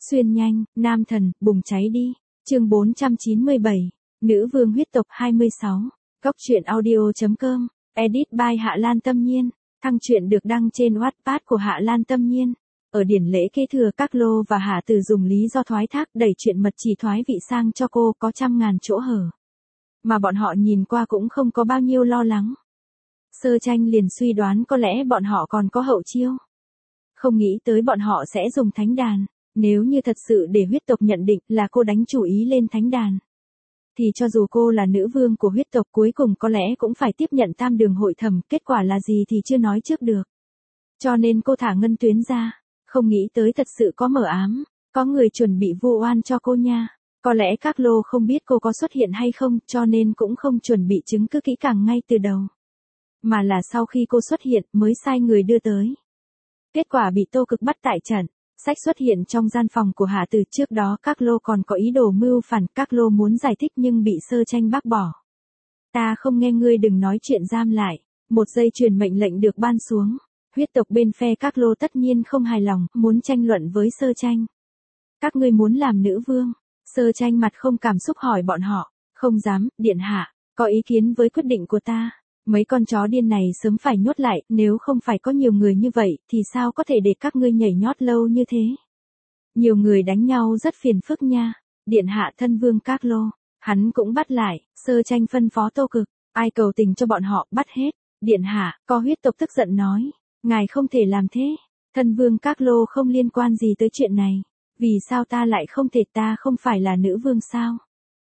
Xuyên nhanh, nam thần, bùng cháy đi. Chương 497. Nữ vương huyết tộc 26. Góc truyện audio.com. Edit by Hạ Lan Tâm Nhiên. Thăng truyện được đăng trên Wattpad của Hạ Lan Tâm Nhiên. Ở điển lễ kế thừa, các Lô và Hạ Tử dùng lý do thoái thác đẩy chuyện mật chỉ thoái vị sang cho cô có trăm ngàn chỗ hở. Mà bọn họ nhìn qua cũng không có bao nhiêu lo lắng. Sơ Tranh liền suy đoán có lẽ bọn họ còn có hậu chiêu. Không nghĩ tới bọn họ sẽ dùng thánh đàn. Nếu như thật sự để huyết tộc nhận định là cô đánh chủ ý lên thánh đàn, thì cho dù cô là nữ vương của huyết tộc cuối cùng có lẽ cũng phải tiếp nhận tam đường hội thẩm, kết quả là gì thì chưa nói trước được. Cho nên cô thả ngân tuyến ra, không nghĩ tới thật sự có mờ ám, có người chuẩn bị vu oan cho cô nha. Có lẽ các Lô không biết cô có xuất hiện hay không, cho nên cũng không chuẩn bị chứng cứ kỹ càng ngay từ đầu. Mà là sau khi cô xuất hiện mới sai người đưa tới. Kết quả bị Tô Cực bắt tại trận. Sách xuất hiện trong gian phòng của Hạ Tử, trước đó các Lô còn có ý đồ mưu phản, các Lô muốn giải thích nhưng bị Sơ Tranh bác bỏ. Ta không nghe ngươi, đừng nói chuyện, giam lại. Một giây truyền mệnh lệnh được ban xuống. Huyết tộc bên phe các Lô tất nhiên không hài lòng, muốn tranh luận với Sơ Tranh. Các ngươi muốn làm nữ vương? Sơ Tranh mặt không cảm xúc hỏi bọn họ. Không dám, điện hạ, có ý kiến với quyết định của ta. Mấy con chó điên này sớm phải nhốt lại, nếu không phải có nhiều người như vậy, thì sao có thể để các ngươi nhảy nhót lâu như thế? Nhiều người đánh nhau rất phiền phức nha. Điện hạ, thân vương các Lô, hắn cũng bắt lại. Sơ Tranh phân phó Tô Cực, ai cầu tình cho bọn họ, bắt hết. Điện hạ, có huyết tộc tức giận nói, ngài không thể làm thế. Thân vương các Lô, không liên quan gì tới chuyện này. Vì sao ta lại không thể, ta không phải là nữ vương sao?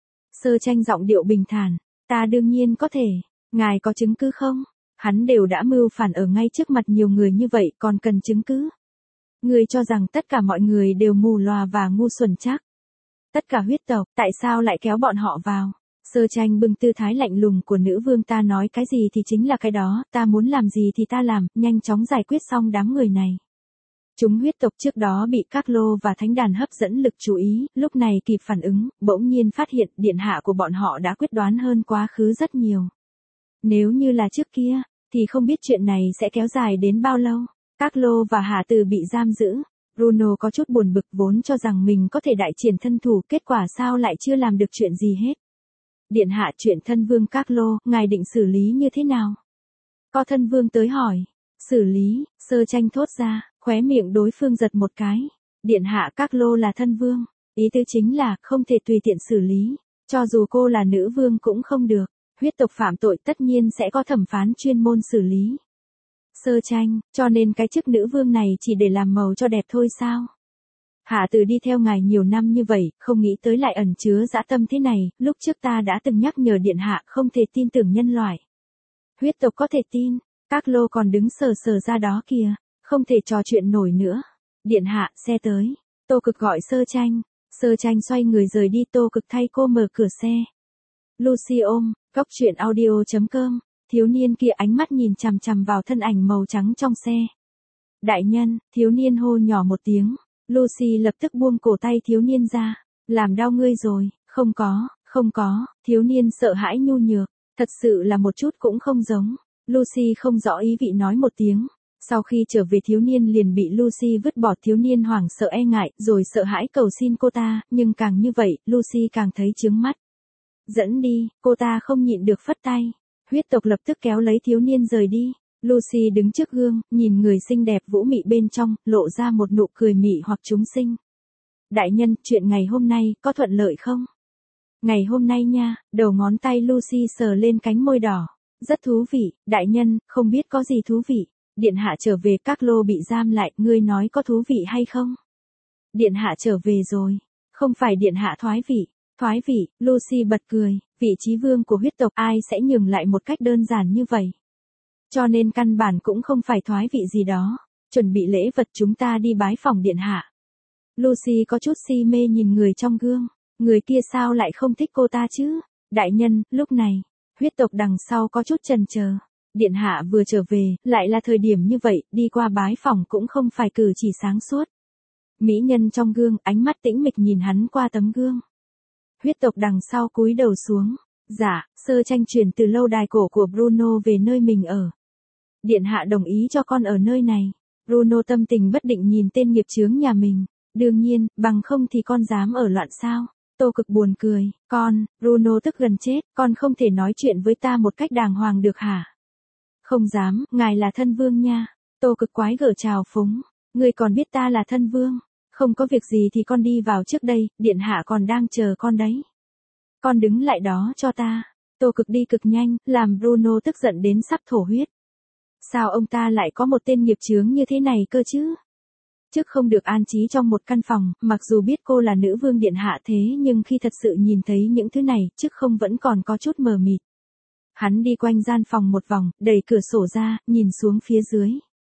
Sơ Tranh giọng điệu bình thản, ta đương nhiên có thể. Ngài có chứng cứ không? Hắn đều đã mưu phản ở ngay trước mặt nhiều người như vậy, còn cần chứng cứ? Ngươi cho rằng tất cả mọi người đều mù lòa và ngu xuẩn chắc? Tất cả huyết tộc, tại sao lại kéo bọn họ vào? Sơ Tranh bưng tư thái lạnh lùng của nữ vương, ta nói cái gì thì chính là cái đó, ta muốn làm gì thì ta làm, nhanh chóng giải quyết xong đám người này. Chúng huyết tộc trước đó bị các Lô và thánh đàn hấp dẫn lực chú ý, lúc này kịp phản ứng, bỗng nhiên phát hiện điện hạ của bọn họ đã quyết đoán hơn quá khứ rất nhiều. Nếu như là trước kia, thì không biết chuyện này sẽ kéo dài đến bao lâu. Các Lô và Hạ Tử bị giam giữ. Bruno có chút buồn bực, vốn cho rằng mình có thể đại triển thân thủ, kết quả sao lại chưa làm được chuyện gì hết. Điện hạ, chuyện thân vương các Lô, ngài định xử lý như thế nào? Có thân vương tới hỏi. Xử lý, Sơ Tranh thốt ra, khóe miệng đối phương giật một cái. Điện hạ, các Lô là thân vương. Ý tứ chính là không thể tùy tiện xử lý. Cho dù cô là nữ vương cũng không được. Huyết tộc phạm tội tất nhiên sẽ có thẩm phán chuyên môn xử lý. Sơ Tranh, cho nên cái chức nữ vương này chỉ để làm màu cho đẹp thôi sao? Hạ Tử đi theo ngài nhiều năm như vậy, không nghĩ tới lại ẩn chứa dã tâm thế này, lúc trước ta đã từng nhắc nhở điện hạ không thể tin tưởng nhân loại. Huyết tộc có thể tin, các Lô còn đứng sờ sờ ra đó kìa, không thể trò chuyện nổi nữa. Điện hạ, xe tới. Tô Cực gọi Sơ Tranh. Sơ Tranh xoay người rời đi, Tô Cực thay cô mở cửa xe. Lucy ôm. Góc truyện audio.com. Thiếu niên kia ánh mắt nhìn chằm chằm vào thân ảnh màu trắng trong xe. Đại nhân, thiếu niên hô nhỏ một tiếng. Lucy lập tức buông cổ tay thiếu niên ra. Làm đau ngươi rồi? Không có, thiếu niên sợ hãi nhu nhược. Thật sự là một chút cũng không giống. Lucy không rõ ý vị nói một tiếng. Sau khi trở về thiếu niên liền bị Lucy vứt bỏ, thiếu niên hoảng sợ e ngại, rồi sợ hãi cầu xin cô ta, nhưng càng như vậy, Lucy càng thấy chướng mắt. Dẫn đi, cô ta không nhịn được phất tay. Huyết tộc lập tức kéo lấy thiếu niên rời đi. Lucy đứng trước gương, nhìn người xinh đẹp vũ mị bên trong, lộ ra một nụ cười mị hoặc chúng sinh. Đại nhân, chuyện ngày hôm nay, có thuận lợi không? Ngày hôm nay nha, đầu ngón tay Lucy sờ lên cánh môi đỏ. Rất thú vị, đại nhân, không biết có gì thú vị. Điện hạ trở về, các Lô bị giam lại, ngươi nói có thú vị hay không? Điện hạ trở về rồi. Không phải điện hạ thoái vị. Thoái vị, Lucy bật cười, vị trí vương của huyết tộc ai sẽ nhường lại một cách đơn giản như vậy. Cho nên căn bản cũng không phải thoái vị gì đó. Chuẩn bị lễ vật, chúng ta đi bái phòng điện hạ. Lucy có chút si mê nhìn người trong gương. Người kia sao lại không thích cô ta chứ? Đại nhân, lúc này, huyết tộc đằng sau có chút chần chờ. Điện hạ vừa trở về, lại là thời điểm như vậy, đi qua bái phòng cũng không phải cử chỉ sáng suốt. Mỹ nhân trong gương, ánh mắt tĩnh mịch nhìn hắn qua tấm gương. Huyết tộc đằng sau cúi đầu xuống. Dạ, Sơ Tranh chuyển từ lâu đài cổ của Bruno về nơi mình ở. Điện hạ đồng ý cho con ở nơi này. Bruno tâm tình bất định nhìn tên nghiệp chướng nhà mình. Đương nhiên, bằng không thì con dám ở loạn sao? Tô Cực buồn cười, con, Bruno tức gần chết, con không thể nói chuyện với ta một cách đàng hoàng được hả? Không dám, ngài là thân vương nha. Tô Cực quái gở trào phúng, ngươi còn biết ta là thân vương. Không có việc gì thì con đi vào trước đây, điện hạ còn đang chờ con đấy. Con đứng lại đó cho ta. Tô Cực đi cực nhanh, làm Bruno tức giận đến sắp thổ huyết. Sao ông ta lại có một tên nghiệp chướng như thế này cơ chứ? Chức không được an trí trong một căn phòng, mặc dù biết cô là nữ vương điện hạ thế nhưng khi thật sự nhìn thấy những thứ này, Chức không vẫn còn có chút mờ mịt. Hắn đi quanh gian phòng một vòng, đẩy cửa sổ ra, nhìn xuống phía dưới.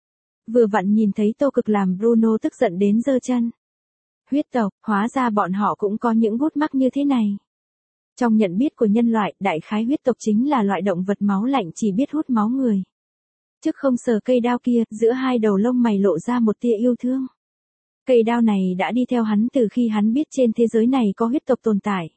Vừa vặn nhìn thấy Tô Cực làm Bruno tức giận đến giơ chân. Huyết tộc, hóa ra bọn họ cũng có những gút mắc như thế này. Trong nhận biết của nhân loại, đại khái huyết tộc chính là loại động vật máu lạnh chỉ biết hút máu người. Chức không sờ cây đao kia, giữa hai đầu lông mày lộ ra một tia yêu thương. Cây đao này đã đi theo hắn từ khi hắn biết trên thế giới này có huyết tộc tồn tại.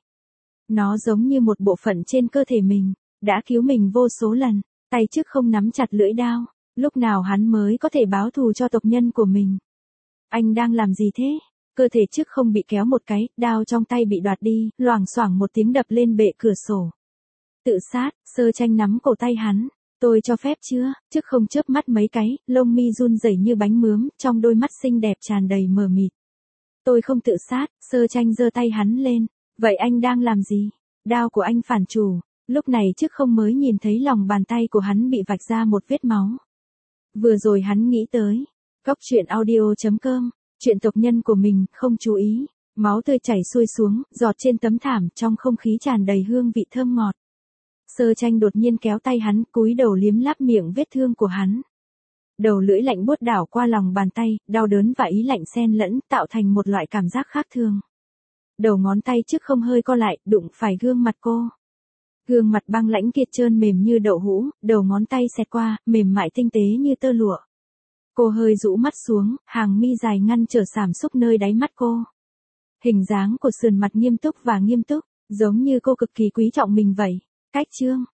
Nó giống như một bộ phận trên cơ thể mình, đã cứu mình vô số lần, tay Chức không nắm chặt lưỡi đao, lúc nào hắn mới có thể báo thù cho tộc nhân của mình. Anh đang làm gì thế? Cơ thể Chức không bị kéo một cái, đao trong tay bị đoạt đi, loảng xoảng một tiếng đập lên bệ cửa sổ. Tự sát, Sơ Tranh nắm cổ tay hắn. Tôi cho phép chưa? Chức không chớp mắt mấy cái, lông mi run rẩy như bánh mướm, trong đôi mắt xinh đẹp tràn đầy mờ mịt. Tôi không tự sát, Sơ Tranh giơ tay hắn lên. Vậy anh đang làm gì? Đao của anh phản chủ. Lúc này Chức không mới nhìn thấy lòng bàn tay của hắn bị vạch ra một vết máu. Vừa rồi hắn nghĩ tới. Góc truyện audio.com, chuyện tộc nhân của mình, không chú ý. Máu tươi chảy xuôi xuống, giọt trên tấm thảm, trong không khí tràn đầy hương vị thơm ngọt. Sơ Tranh đột nhiên kéo tay hắn, cúi đầu liếm láp miệng vết thương của hắn. Đầu lưỡi lạnh buốt đảo qua lòng bàn tay, đau đớn và ý lạnh xen lẫn, tạo thành một loại cảm giác khác thường. Đầu ngón tay Chức không hơi co lại, đụng phải gương mặt cô. Gương mặt băng lãnh kia trơn mềm như đậu hũ, đầu ngón tay xẹt qua, mềm mại tinh tế như tơ lụa. Cô hơi rũ mắt xuống, hàng mi dài ngăn trở cảm xúc nơi đáy mắt cô. Hình dáng của sườn mặt nghiêm túc và nghiêm túc, giống như cô cực kỳ quý trọng mình vậy. Cách chương